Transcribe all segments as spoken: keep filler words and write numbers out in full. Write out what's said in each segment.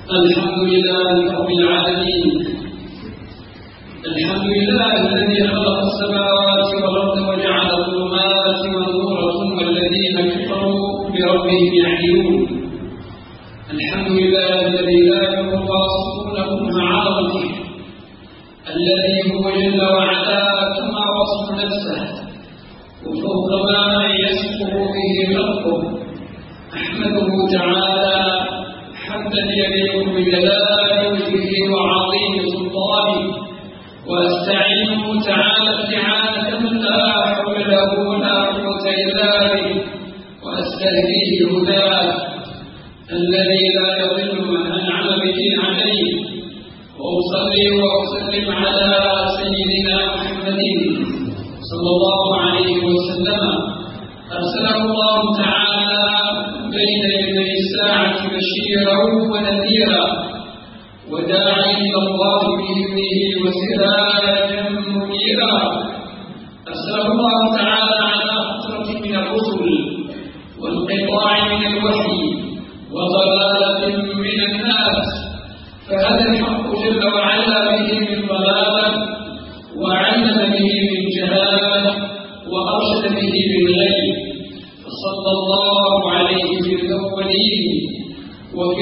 الحمد لله رب العالمين. الحمد لله الذي خلق السماوات والأرض وجعل الظلمات والنور ثم الذين كفروا بربهم يعدلون. الحمد لله الذي لا يواصفونه مع عظمته، الذي هو جل وعلا كما وصف نفسه وفوق ما يصفه به خلقه. أحمده تعالى حمدا يليق بجلال وجهه وعظيم سلطانه، واستعينه تعالى استعانة من لا حول له ولا قوة إلا به، واستهديه هداه الذي لا يضل من أنعم به عليه. وأصلي وأسلم على سيدنا محمد صلى الله عليه وسلم، أرسله الله تعالى بين يدي الساعة بشيرا ونذيرا وداعيا إلى الله بإذنه وسراجا منيرا. أرسله الله تعالى على فترة من الرسل وانقطاع من الوحي وضلالة من الناس، فهدى الحق جل وعلا به من ضلالة، وعلم به من جهالة، وأرشد به من غي. صلى الله عليه في الأولين وفي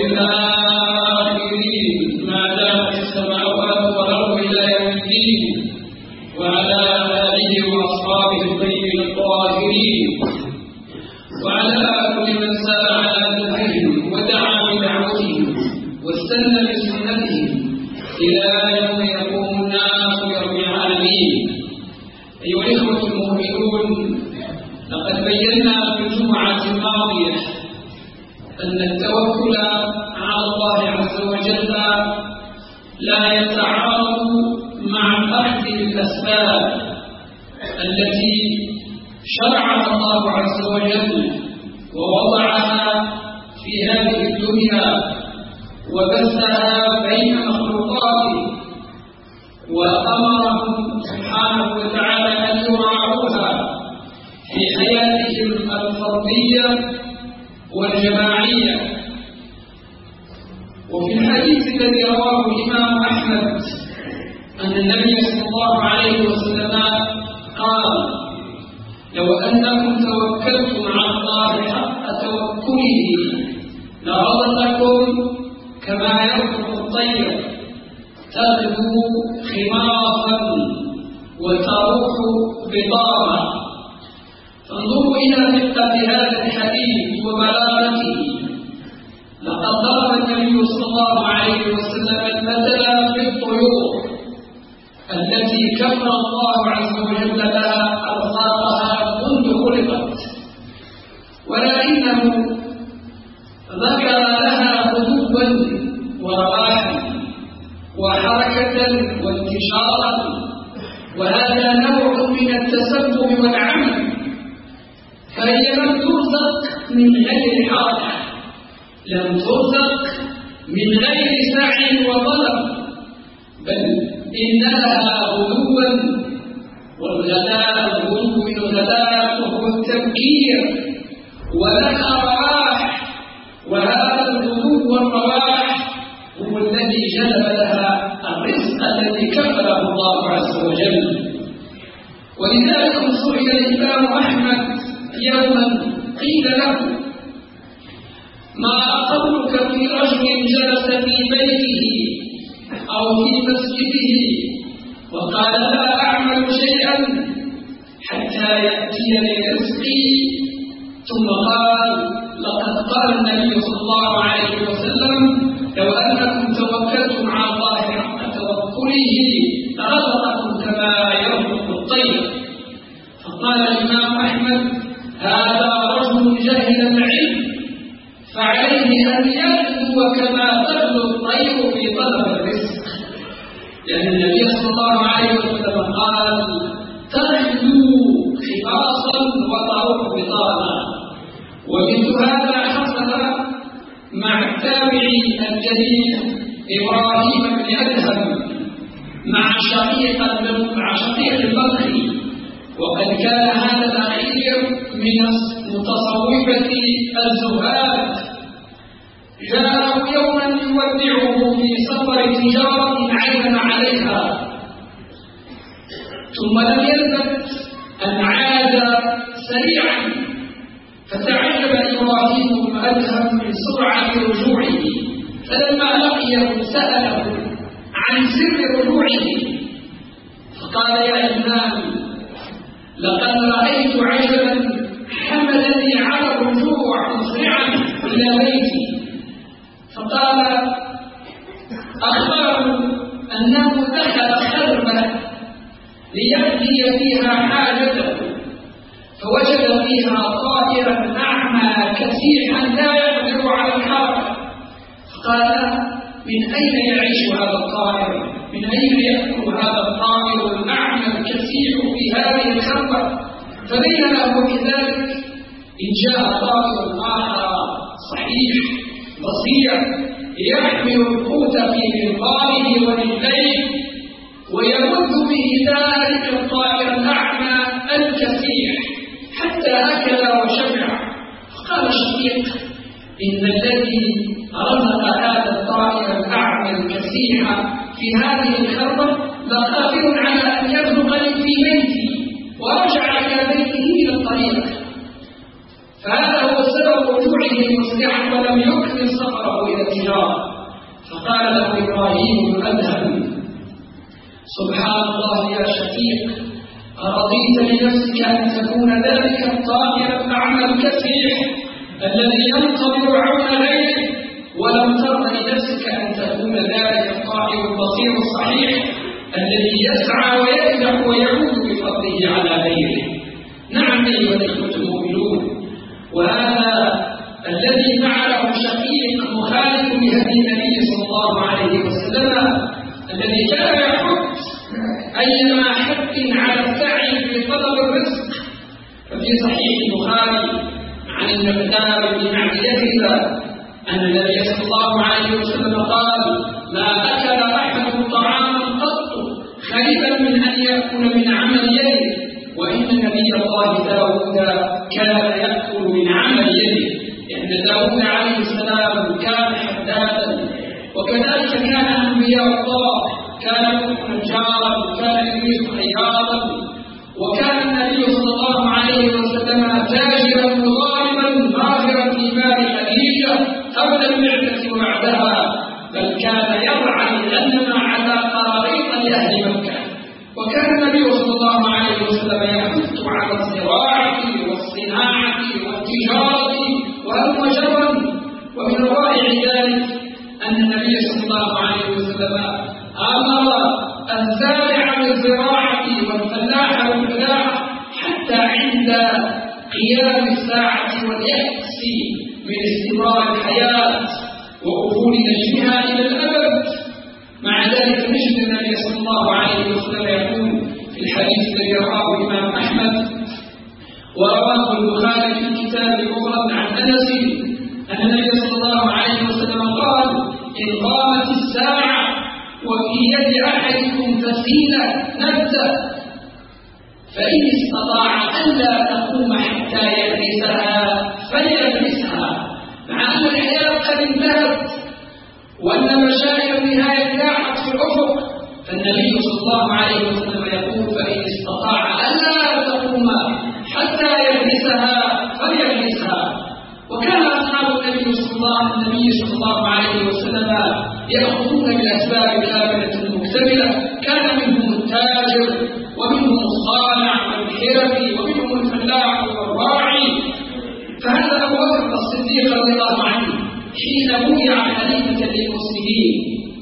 الآخرين ما دامت السماوات والأرض إلى يوم الدين، وعلى آله وأصحابه الطيبين الطاهرين، وعلى كل من سار على نهجهم ودعا بدعوتهم واستنى بسنتهم إلى يوم يقوم الناس برب العالمين. أيها الإخوة المؤمنون، لقد بينا في الجمعة الماضية أن التوكل على الله عز وجل لا يتعارض مع أخذ الأسباب التي شرعها الله عز وجل ووضعها في هذه الدنيا وبثها بين مخلوقاته، وأمرهم سبحانه وتعالى أن يراعوها في حياتهم الفردية والجماعية. وفي الحديث الذي رواه الإمام أحمد أن النبي صلى الله عليه وسلم قال: لو أنكم توكلتم على الله حق توكله لرزقكم كما يرزق الطير تغدو خماصا وتروح بطارا. فانظروا إلى دقة هذا الحديث وبلاغته. لقد ضرب النبي صلى الله عليه وسلم المثل في الطيور التي كفر الله عز وجل لها أرزاقها منذ خلقت، ولكنه ذكر لها غدوا ورواحا وحركة وانتشارا، وهذا نوع من التسبب والعمل. فهي لم ترزق من غير حركة، لم ترزق من غير سعي وطلب، بل إن لها غدوا، والغداء الغدو من الغداء وهو التبكير، ولها رواح، وهذا الغدو والرواح هو الذي جلب لها الرزق الذي كفله الله عز وجل. ولذلك سئل الإمام أحمد يوما قيل له: ما قولك في رجل جلس في بيته أو في مسجده وقال: لا أعمل شيئا حتى يأتيني رزقي، ثم قال: لقد قال النبي صلى الله عليه وسلم: لو أنكم توكلتم على الله حق توكله لرزقكم كما يرزق الطير. فقال الإمام أحمد: هذا رجل جاهل العلم، فعليه أن يغدو كما تغدو الطير في طلب الرزق، لأن النبي صلى الله عليه وسلم قال: تغدو خلاصا وتروح بطانا. ومثل هذا حصل مع التابعي الجليل إبراهيم بن أدهم مع شقيق مع شقيق البصري، وقد كان هذا الأخير من متصوفة الزهاد، جاءه يوما يودعه في سفر تجارة عزم عليها، ثم لم يلبث أن عاد سريعا، فتعجب إبراهيم بن أدهم من سرعة رجوعه، فلما لقيه سأله عن سر رجوعه، فقال يا إمام لقد رأيت عجبا حملني على الرجوع مسرعا إلى بيتي. فقال أخبره أنه دخل خربة ليقضي فيها حاجته، فوجد فيها طائرا أعمى كسيحا لا يقدر على الحركة، فقال من أين يعيش هذا الطائر؟ من أين يأكل هذا الطائر الأعمى الكسيح في هذه الخربة؟ فبينما هو كذلك إن جاء طائر آخر صحيح بصير يحمل القوت في منقاره ورجليه ويمد به ذلك الطائر الأعمى الكسيح حتى أكل وشبع. فقال شقيق إن الذي رزق هذا الطائر الأعمى الكسيح في هذه الخربة لقادر على أن يرزقني في بيتي، ورجع إلى بيته إلى الطريق، فهذا هو سبب رجوعه مسرعا ولم يكمل سفره إلى التجارة. فقال له إبراهيم بن أدهم سبحان الله يا شقيق، أرضيت لنفسك أن تكون ذلك الطائر الأعمى الكسيح الذي ينتظر عون غيره، ولم ترض لنفسك أن تكون ذلك الطائر البصير الصحيح الذي يسعى ويرزق ويعود بفضله على غيره. نعم أيها الإخوة المؤمنون، وهذا الذي فعله شقيق مخالف لهدي النبي صلى الله عليه وسلم الذي كان يحث أيما حث على السعي في طلب الرزق. ففي صحيح البخاري عن المقدار بن معد يزيد أن النبي صلى الله عليه وسلم قال ما أكل أحد طعاما قط خيرا من أن يأكل من عمل يده، وإن نبي الله داود كان يأكل من عمل يده، لأن داود عليه السلام كان حدادا، وكذلك كان أنبياء الله، كان نجارا، كان إبليس خياطا، وكان النبي صلى الله عليه وسلم تاجرا مضاربا ماهرا في مال خديجة قبل البعثة وبعدها، بل كان يرعى الغنم على قراريط لأهل مكة. وكان النبي صلى الله عليه وسلم يحث على الزراعة والصناعة والتجارة وهلم جرا. ومن رائع ذلك أن النبي صلى الله عليه وسلم أمر الزارع بالزراعة والفلاح بالفلاحة حتى عند قيام الساعة واليأس من استمرار الحياة وقبول نجمها إلى الأبد. مع ذلك نجد النبي صلى الله عليه وسلم يقول في الحديث الذي رواه الإمام أحمد ورواه البخاري في كتاب المفرد عن أنس أن النبي صلى الله عليه وسلم قال إن قامت الساعة وفي يد أحدكم فسيلة نبتة فإن استطاع ألا تقوم حتى يدرسها فليدرسها، مع أن الحياة قد انتهت وأن المشاعر النهاية لاحت في الأفق، فالنبي صلى الله عليه وسلم يقول فإن استطاع ألا تقوم حتى يدرسها فليدرسها. وكان أصحاب النبي صلى الله النبي صلى الله عليه وسلم يأخذون بالأسباب الكاملة المكتملة، كان منهم التاجر ومنهم الصانع والحرفي ومنهم الفلاح والراعي. فهذا أبو بكر الصديق رضي الله عنه حين بويع خليفة للمسلمين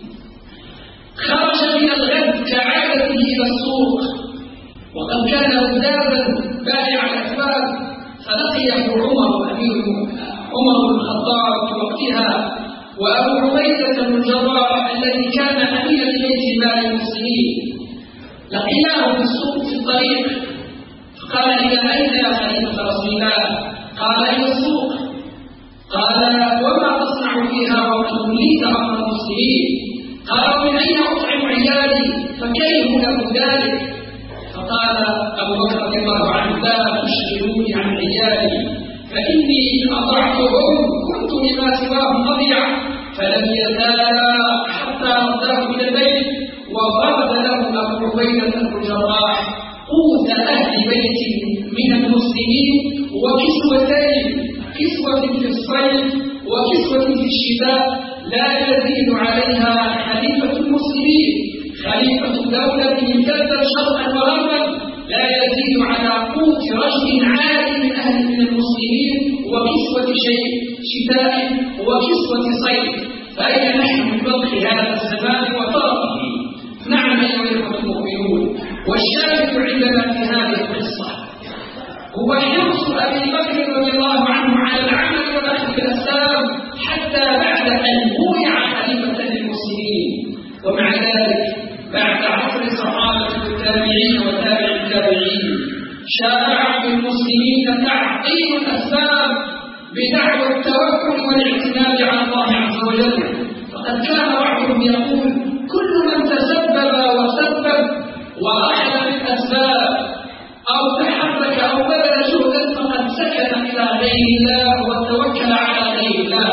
خرج من الغد كعادته إلى السوق، وقد كان غزابا بائع الأسباب، فلقيه عمر أمير عمر بن الخطاب في وقتها وأبو عبيدة بن الجراح الذي كان أميرا لبيت مال المسلمين، لقيناه في السوق في الطريق فقال إلى أين يا خليفة رسول الله؟ قال إلى السوق. قال وما تصنع فيها وقد وليت أمر المسلمين؟ قال من أين أطعم عيالي؟ فكيف له ذلك؟ فقال أبو بكر رضي الله عنه لا تشغلوني عن عيالي فإني أطعتهم كنت لما سواه مضيعا، فلم يزالا حتى رداه إلى البيت، وضرب له أبو عبيدة بن الجراح قوت أهل بيت من المسلمين وكسوتين، كسوة في الصيف وكسوة في الشتاء لا يزيد عليها خليفة المسلمين، خليفة دولة امتدت شرقا وغربا، لا يزيد على قوت رجل عالي من أهل من المسلمين وكسوة شيء شتاء وكسوة صيف. فأين نحن من بطل هذا الزمان وطرفه؟ نعم أيها الإخوة المؤمنون، والشاهد عندنا في هذه القصة هو حرص أبي بكر رضي الله عنه على العمل والأخذ بالأسباب حتى بعد أن بويع خليفة للمسلمين. ومع ذلك بعد عصر الصحابة والتابعين وتابع التابعين شاع في المسلمين تعطيل الأسباب بدعوى التوكل والاعتماد على الله عز وجل. فقد كان بعضهم يقول كل من تسبب وسبب وأخذ بالأسباب أو تحرك أو بذل جهدا فقد سكن إلى غير الله وتوكل على غير الله.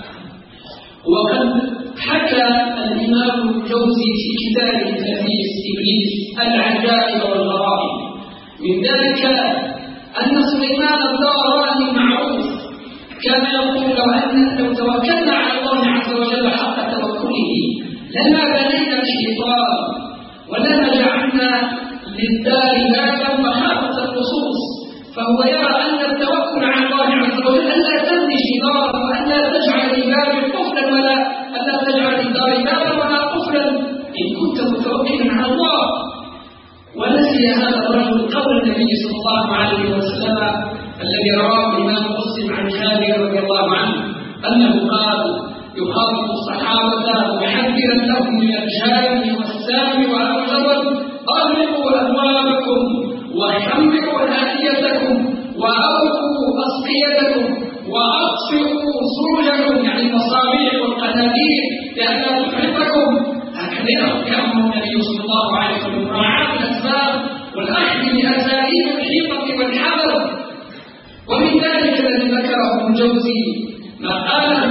وقد حكى الإمام الجوزي في كتابه تلبيس إبليس العجائب والغرائب من ذلك أن سليمان الداراني معروف كان يقول لو أن لو توكلنا على الله عز وجل حق توكله لما بنينا الشيطان ولما جعلنا للدار بابا مخافة الخصوص. فهو يرى أن التوكل على الله عز وجل ألا تبني جدارا وألا تجعل للباب قفلا ولا ألا تجعل للدار بابا ولا قفلا إن كنت متوكلا على الله. ونسي هذا الرجل قول النبي صلى الله عليه وسلم الذي رواه الإمام مسلم عن جابر رضي الله عنه أنه قال يخاطب الصحابة محذرا لهم من الجهل والسام والجبر أغلقوا أبوابكم وحملوا هاديتكم وأوقوا أسقيتكم وأطفئوا سرجكم يعني المصابيح والقناديل لئلا تحرقكم. هكذا يأمر النبي صلى الله عليه وسلم مراعاة الأسباب والأخذ بأساليب الحيطة والحذر. ومن ذلك الذي ذكره الجوزي ما قاله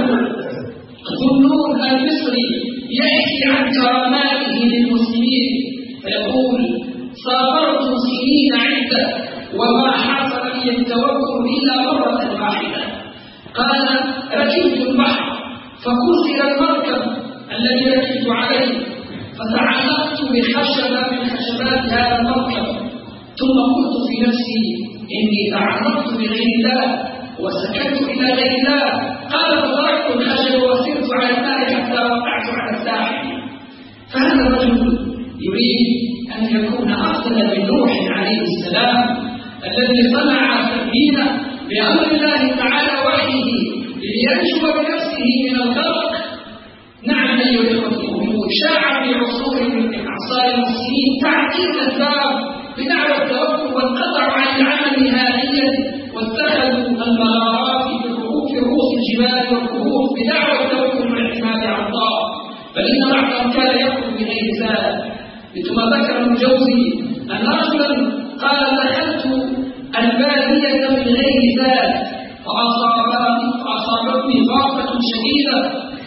ظنون المصري يحكي عن كراماته للمسلمين فيقول سافرت سنين عدة وما حصل لي التوكل إلا مرة واحدة. قال ركبت البحر فكسر المركب الذي ركبت عليه فتعلقت بخشبة من خشبات هذا المركب ثم قلت في نفسي إني تعلقت بغير الله وسكنت إلى غير الله. قال فتركت الخشب وسرت على الماء حتى وقعت على الساحل. فهذا الرجل يريد أن يكون أفضل من نوح عليه السلام الذي صنع سفينة بأمر الله تعالى وحيه لينجو بنفسه من الغرق. نعم أيها الإخوة المؤمنون شاع في عصور من أعصار المسلمين تعطيل الأسباب بدعوى التوكل والقطع عن العمل نهائيا واتخذوا المغارات في رؤوس الجبال والكهوف بدعوى التوكل والاعتماد على الله. بل إن بعضهم كان يأكل بغير زاد. مثل ما ذكر الجوزي أن رجلا قال دخلت البادية من غير زاد فأصابتني ضعفة شديدة.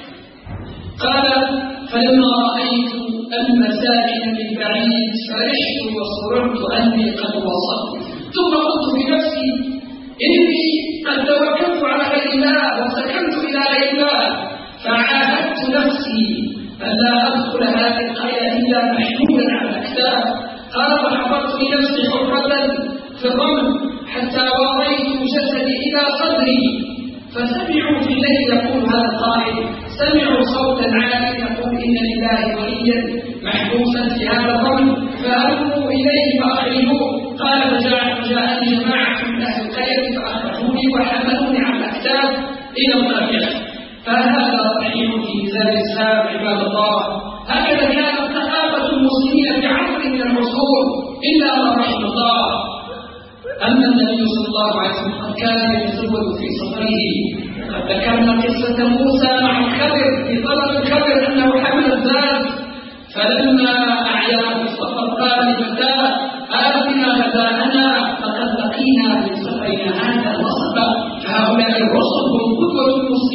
قال فلما رأيت المساكن من بعيد فرحت وسررت أني قد وصلت ثم قلت بنفسي إني قد توكلت على غير الله وسكنت إلى غير الله فعاهدت نفسي ألا أدخل هذه القرية إلا محمولا على الأكتاف. قال فحفظت بنفسي حرة في الرمل حتى وضيت جسدي إلى صدري فسمعوا في الليل يقول هذا القائل سمعوا صوتا عاليا يقول إن لله وليا محبوسا في هذا الرمل فألقوا إليه فأخرجوه. قال فجاءني جماعة من أهل القرية فأخرجوني وحملوني على الأكتاف إلى القرية. فهذا رحيم في ميزان الإسلام عباد الله. هكذا كانت ثقافة المسلمين في عصر من العصور إلا ما رحم الله. أما النبي صلى الله عليه وسلم قد كان يتزود في صدره. قد ذكرنا قصة موسى مع الخضر في طلب الخضر أنه حمل الزاد فلما أعياه السفر قال لفتاه آتنا غداءنا فقد لقينا من سفرنا هذا نصبا. فهؤلاء الرسل هم قدوة المسلمين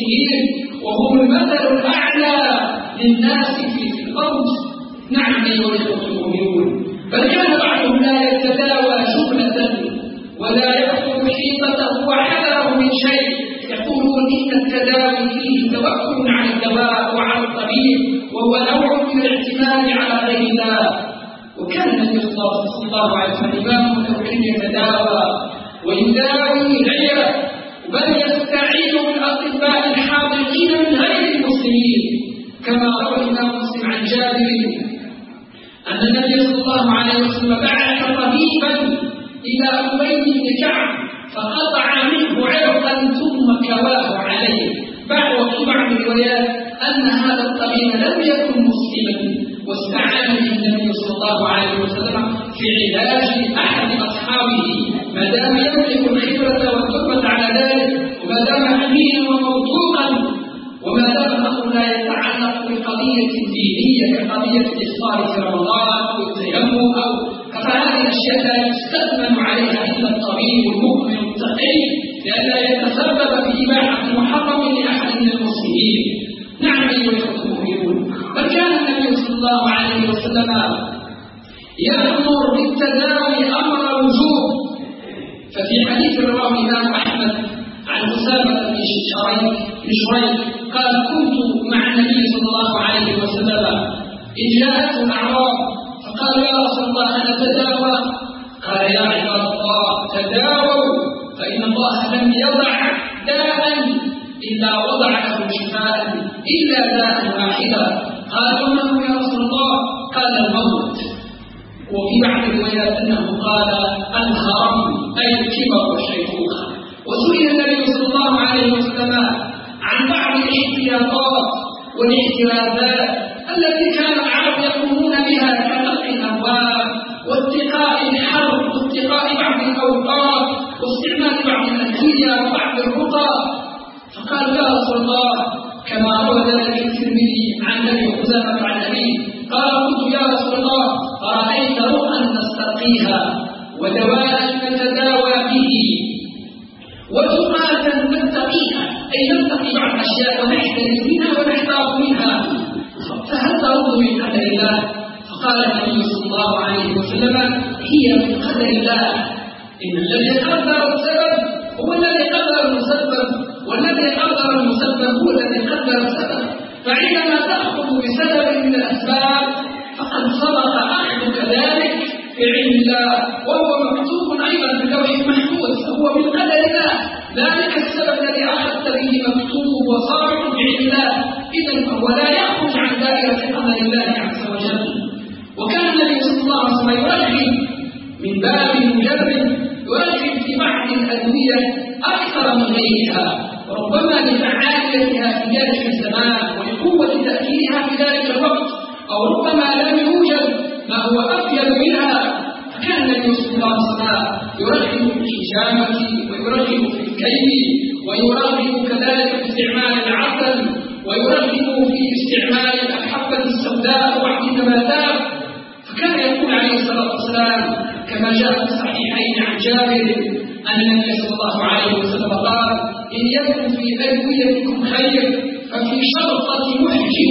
المسلمين وهم المثل الأعلى للناس في الأرض. نعم أيها الإخوة المؤمنون، بل كان بعضهم لا يتداوى جملة ولا يأخذ حيطته وحذره من شيء، يقولون إن التداوي فيه توكل على الدواء وعلى الطبيب وهو نوع من الاعتماد على غير الله. وكان النبي صلى الله عليه وسلم إمام التوحيد يتداوى ويداوي غيره، بل يستعين بالأطباء الحاضرين من غير المسلمين، كما روى الإمام مسلم عن جابر أن النبي صلى الله عليه وسلم بعث طبيبا إلى أبي بن كعب فقطع منه عرقا ثم كواه عليه. وفي بعض الروايات أن هذا الطبيب لم يكن مسلما واستعان به النبي صلى الله عليه وسلم في علاج أحد أصحابه، ما دام يملك الخبرة والقدرة على ذلك، وما دام أمينا وموثوقا، وما دام الأمر لا يتعلق بقضية دينية كقضية الإفطار في رمضان أو التيمم أو فهذه الأشياء لا يستثمن عليها إلا الطبيب المؤمن التقي لئلا يتسبب في إباحة محرم لأحد من المسلمين. نعم أيها الإخوة المؤمنون، بل كان النبي صلى الله عليه وسلم يأمر بالتداوي أمر وجوب. ففي حديث رواه الإمام أحمد عن أسامة بن شريح قال: كنت مع النبي صلى الله عليه وسلم إذ جاءته الأعراب فقالوا: يا رسول الله أنا تداوى. قال: يا عباد الله تداووا، فإن الله لم يضع داء إلا وضع له شفاء إلا داء واحدا. قالوا: من يا رسول الله؟ قال: الموت. وفي بعض الروايات أنه قال: الهرم أي الكبر والشيخوخة. وسئل النبي صلى الله عليه وسلم عن بعض الاحتياطات والاحترازات التي كان العرب يقومون بها كنقل الأبواب واتقاء الحرب واتقاء بعض الأوقات واستعمال بعض الأدوية وبعض الرقى. فقال: يا رسول الله، كما روى ذلك الترمذي عن ابي خزيمة عن ابي قال: قلت: يا رسول الله، أرأيت رقا نسترقيها ودواء نتداوى به وتقاة نتقيها، أي نتقي بعض الأشياء ونحترز منها ونحتاط منها، فهل ترد من قدر الله؟ فقال النبي صلى الله عليه وسلم: هي من قدر الله، إن الذي قدر السبب هو الذي قدر المسبب، والذي قدر المسبب هو الذي قدر السبب. فعندما تأخذ بسبب من الأسباب فقد سبق أخذك ذلك في علم الله، وهو مكتوب أيضا في اللوح المحفوظ، فهو من قدر الله. ذلك السبب الذي أخذت به مكتوب وصارف بعلم الله، إذن فهو لا يخرج عن دائرة قدر الله عز وجل. وكان النبي صلى الله عليه وسلم يرغب من باب المجرب، يرغب في بعض الأدوية أكثر من غيرها، وربما لفعاليتها في ذلك الزمان ولقوة تأثيرها في ذلك الوقت، أو ربما لم يوجد ما هو أفيد منها. فكان النبي صلى الله عليه وسلم يرغب في الحجامة ويرغب في الكيل ويرغب كذلك في استعمال العسل ويرغب في استعمال الحبة السوداء وبعض النباتات. فكان يقول عليه الصلاة والسلام كما جاء في الصحيحين عن جابر أن النبي صلى الله عليه وسلم قال: إن يكن في أدويتكم خير ففي شرطة محجم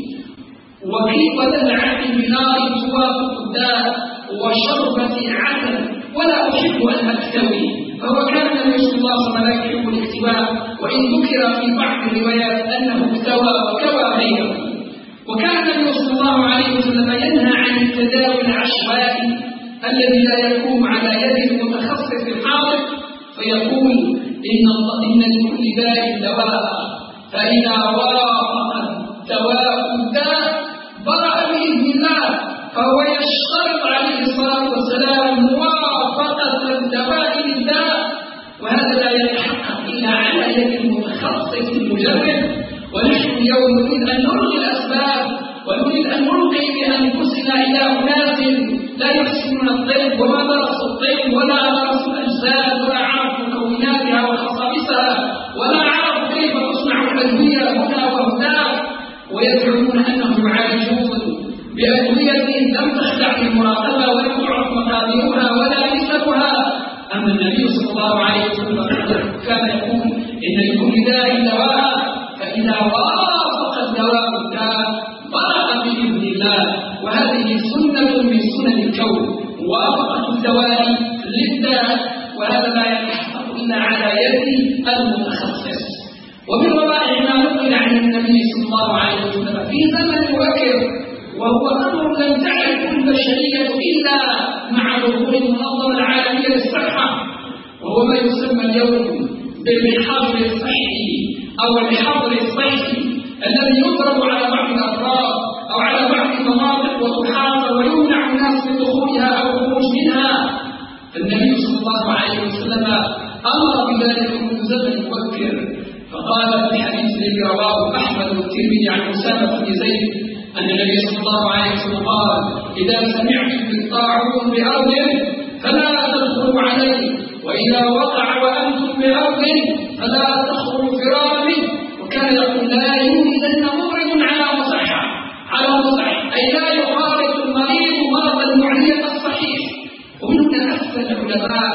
وذلعة بنار توافق الداء وشربة عسل ولا أحب أن أكتوي. فهو كان النبي صلى الله عليه وسلم لا يحب الاكتواء، وإن ذكر في بعض الروايات أنه اكتوى وكوى غيره. وكان النبي صلى الله عليه وسلم ينهى عن التداوي العشوائي الذي لا يقوم على يد المتخصص الحاضر فيقول: إن الله إن لكل داء دواء، فإذا وافق دواء الداء برأ بإذن الله. فهو يشترط عليه الصلاة والسلام موافقة الدواء للداء، وهذا لا يتحقق إلا على يد المتخصص المجرب. ونحن اليوم نريد أن نلغي الأسباب ونريد أن نلقي بأنفسنا إلى أناس لا يحسنون الطب وما درسوا الطب ولا درسوا الأجساد ولا عرفوا مكوناتها وخصائصها ولا عرفوا كيف تصنع الأدوية هنا وهناك، ويزعمون أنهم يعالجون بأدوية لم تخدع بالمراقبة ولم تعرف مقاديرها ولا نسبها. أما النبي صلى الله عليه وسلم كان يقول: إن لكل داء دواء، فإذا وافق الدواء الداء برأ بإذن الله، وهذه سنة من سنن الكون، موافقة الدواء للداء، وهذا لا يتحقق إلا على يد المتخصص. ومن وراء ما نقل عن النبي صلى الله عليه وسلم في زمن مبكر، وهو أمر لم تعرفه البشرية إلا مع ظهور المنظمة العالمية للصحة، وهو ما يسمى اليوم بالحظر الصحي أو الحظر الصحي، الذي يضرب على بعض الأفراد أو على بعض المناطق وتحاصر ويمنع الناس من دخولها أو الخروج منها. النبي صلى الله عليه وسلم أمر بذلك منذ زمن مبكر، فقال في حديث الذي رواه أحمد والترمذي عن أسامة بن زيد أن النبي صلى الله عليه وسلم قال: إذا سمعتم بالطاعون بأرض فلا تدخلوا عليه، وإذا وقع وأنتم بأرض فلا تخرجوا فرارا منه. وكان يقول: لا يوجدن مبرد على مصحة على مصحة، أي لا يخالط المريض مرض المعدية الصحيح. ومن هنا أفتى العلماء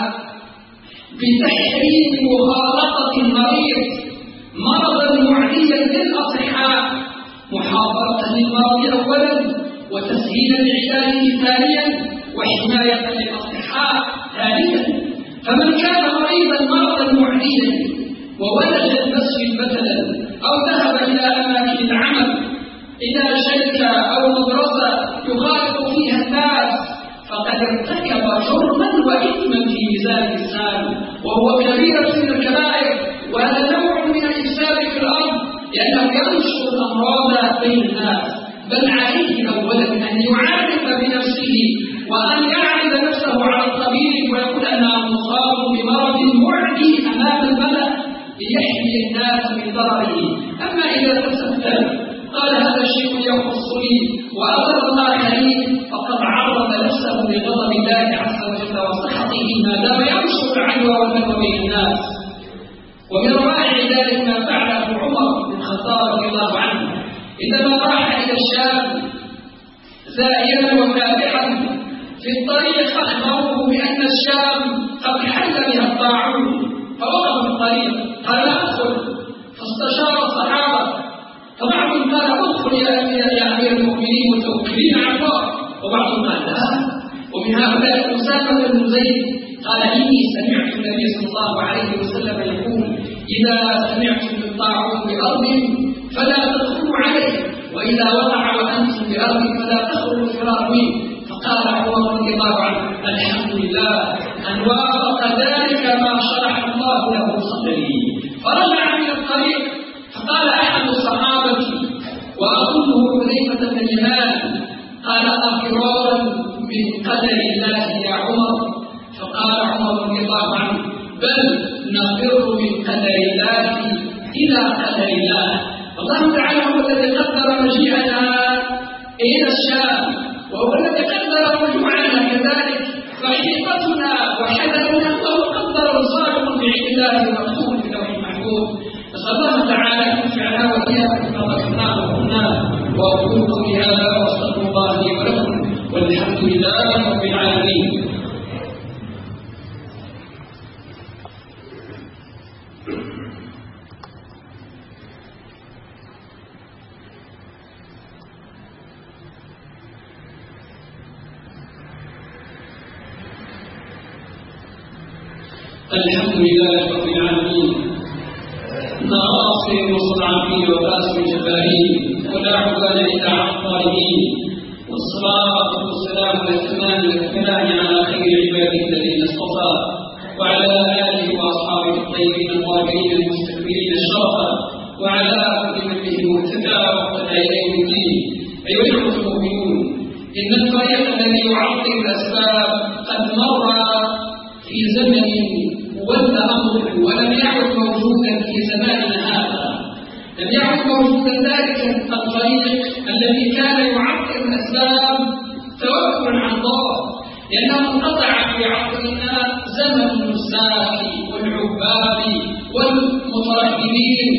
بتحريم مخالطة المريض مرضا معديا للأصحاء، محاضرة للمرض أولا، وتسهيلا لعلاجه ثانيا، وحماية للأصحاء ثالثا. فمن كان مريضا مرضا معديا وولد المسجد مثلا، أو ذهب إلى أماكن العمل، إلى شركة أو مدرسة يخالط فيها الناس، فقد ارتكب جرما وإثما في ميزان الإنسان، وهو كبيرة من الكبائر، وهذا نوع من الإفساد في الأرض، لأنه ينشر الأمراض بين الناس. بل عليه أولا أن يعرف بنفسه وأن يعرض نفسه على الطبيب ويقول أنه مصاب بمرض معدي أمام الملأ ليحمي الناس من ضرره. أما إذا تستهتر قال هذا الشيء يخصني وأضر الآخرين، فقد عرض نفسه لغضب الله عز وجل وسخطه ما دام ينشر العدوى والفتوى بين الناس. ومن رائع ذلك ما فعله عمر بن الخطاب رضي الله عنه عندما راح إلى الشام زائرا وتابعا، في الطريق أخبروه بأن الشام قد حل بها الطاعون، فوقف في الطريق قال: لا أدخل. فاستشار الصحابة، فبعضهم قال: ادخل يا أمير المؤمنين متوكلين على الله، وبعضهم قال: لا. ومن هؤلاء أسامة بن زيد قال: إني سمعت النبي صلى الله عليه وسلم يقول: إذا سمعتم بالطاعون بأرض فلا تدخلوا عليه، وإذا وقع وأنتم بأرض فلا تخرجوا فرارا منه. فقال عمر رضي الله عنه: الحمد لله أن وافق ذلك ما شرح الله له صدري. فرجع من الطريق، فقال أحد الصحابة وأظنه حذيفة بن اليمان قال: أفرارا من قدر الله يا عمر؟ فقال عمر رضي الله عنه: بل نفر من قدر الله إلى قدر الله. الله تعالى هو الذي قدر مجيئنا إلى الشام، وهو الذي قدر رجوعنا كذلك، فحيطتنا وحذرنا وهو قدر صادق بعلم الله ومكتوب في اللوح المحفوظ. نسأل الله تعالى أن ينفعنا وإياكم بما ذكرناه وقلناه، وأقول قولي هذا وأستغفر الله لي ولكم، والحمد لله رب العالمين. الحمد لله رب العالمين، ناصر مستضعفين وقاسم الجبارين، ولا عدوان الا على الظالمين، والصلاه والسلام والاتمان والاكملان على خير عباده الذين اصطفى، وعلى اله واصحابه الطيبين الطاهرين المستكبرين الشرفا، وعلى كل من به مهتدى واهتدى الى يوم الدين. ايها الاخوه المؤمنون، ان الطريق الذي يعطل الاسباب قد مر في زمن ولى أمره ولم يعد موجودا في زماننا هذا. لم يعد موجودا ذلك الطريق الذي كان يعطل الأسباب توكلا على الله، لأنه انقطع في عصرنا زمن النساك والعباد والمترحمين،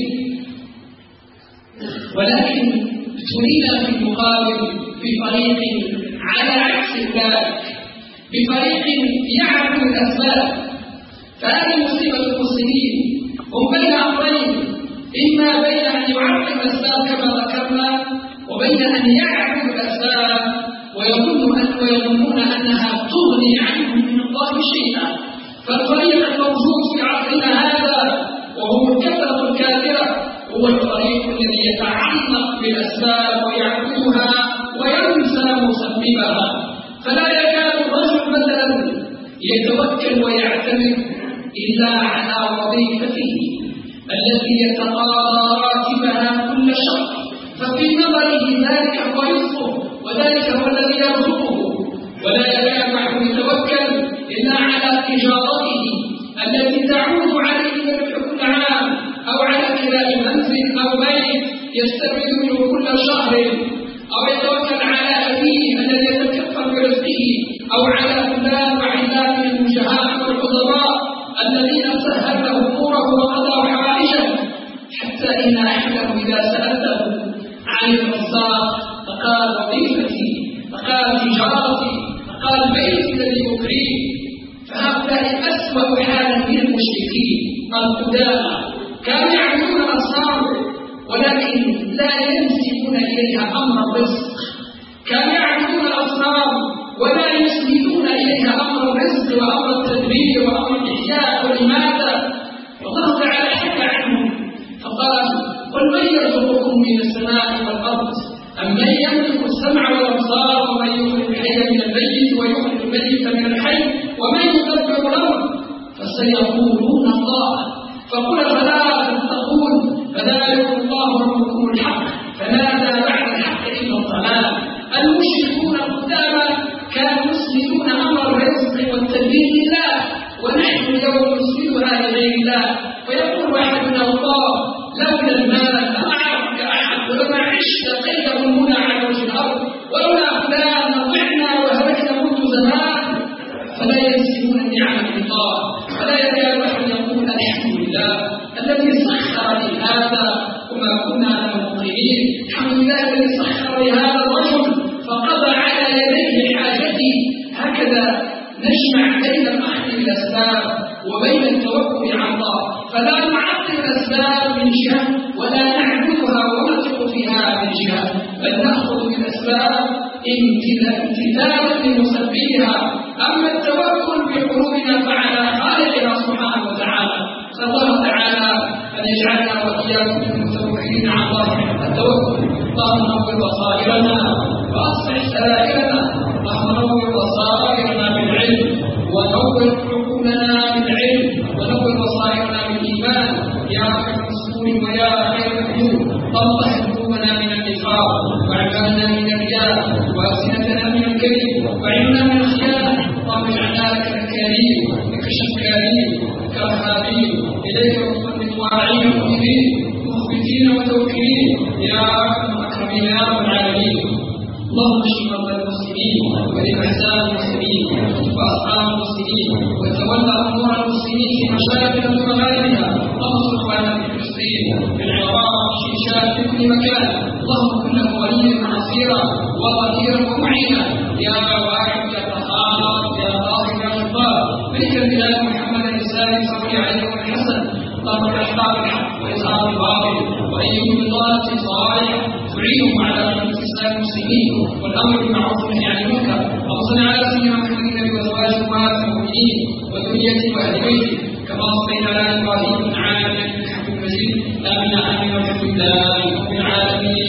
ولكن ابتلينا في المقابل بفريق على عكس ذلك، بفريق يعرف الأسباب. فهذه مصيبة المسلمين، هم بين أمرين: إما بين أن يعرف الأسباب كما ذكرنا، وبين أن يعرفوا الأسباب ويظنوا أن ويظنون أنها تغني عنهم من الله شيئا. فالطريق الموجود في عصرنا هذا وهو الكثرة الكافرة هو الطريق الذي يتعلق بالأسباب ويعبدها وينسى مسببها. فلا يكاد الرجل مثلا يتوكل ويعتمد إلا على وظيفته التي يتقاضى راتبها كل شهر، ففي نظره ذلك هو رزقه وذلك هو الذي يرزقه. ولا يكاد يتوكل إلا على تجارته التي تعود عليه بربح كل عام، أو على كراء منزل أو بيت يستفيد منه كل شهر، أو يتوكل على أبيه الذي يتكفل برزقه، أو على فلان وعلان من الوجهاء والعظماء الذين سهل له اموره وقضوا حوائجه. حتى ان احدهم اذا سالته عن الرزاق فقال وظيفتي، فقال تجارتي، فقال بيتي الذي اكريه. فهؤلاء اسوا حالا من المشركين القدامى، كانوا يعبدون الاصنام ولكن لا ينسبون اليها امر الرزق، كانوا يعبدون الاصنام ولا يسندون إليها أمر الرزق وأمر التدبير وأمر الإحياء والإماتة. والله تعالى حكى عنهم فقال قل من يرزقكم من السماء والأرض أم من يملك السمع والأبصار ومن يخرج الحي من الميت ويخرج الميت من الحي ومن يدبر الأمر فسيقولون الله. فقل فلا تتقون فذلكم الله ربكم الحق فماذا بعد الحق إلا الضلال. المشركون القدامى كانوا يسندون امر الرزق والتدبير لله، ونحن اليوم نسندها لغير الله. ويقول احدنا الله لولا المال لما عرفك احد ولما عشت قيد همنا على وجه الارض ولولا فلان نطعنا وهلكنا منذ زمان. فلا ينسبون النعم لله، فلا يكاد احد يقول الحمد لله الذي سخر لي هذا وما كنا له مقيمين، الحمد لله الذي سخر لي هذا الرجل فقضى على يديه حاجتي. هكذا نجمع بين الأخذ بالأسباب وبين التوكل على الله، فلا نعطل الأسباب من جهة ولا نعبدها ونثق فيها من جهة، بل نأخذ بالأسباب امتثالا لمسببها. أما التوكل بقلوبنا فعلى خالقنا سبحانه وتعالى. نسأل الله تعالى أن يجعلنا وإياكم من المتوكلين على الله حق التوكل. اللهم نور بصائرنا وأصلح سرائرنا، اللهم نور بصائرنا بالعلم ونور عقولنا بالعلم ونور بصائرنا بالإيمان يا خير المسؤول ويا خير المحجوب. اللهم طهر قلوبنا من النفاق وعبادنا من الرياء وألسنتنا من الكذب وعلمنا من الخيانة. اللهم اجعلنا لك ذكارين لك شكارين كرهابين إليك مطواعين مؤمنين مخبتين وتوكلين يا أكرم الأكرمين يا رب العالمين. اللهم اشف مرضى المسلمين ولأحزاب المسلمين وأصحاب المسلمين وتولى أمور المسلمين في مشارقها ومغاربها. اللهم صل على فلسطين في العراق في الشام في كل مكان. اللهم كن له وليا ونصيرا وظهيرا ومعينا يا واحد يا قهار يا قاهر يا جبار. بك بلاد محمد الإسلام صلى عليه والحسن. اللهم احفظ الحق وإظهار الباطل وأيد بالضالة صالحة تعينهم على الإسلام المسلمين والأمر بالمعروف والنهي عن المنكر. وصل على سيدنا محمد النبي وأزواجه أمهات المؤمنين وذريته وأهل بيته كما صلينا على إبراهيم في العالمين إنك حميد مجيد. آمين آمين والحمد لله رب العالمين.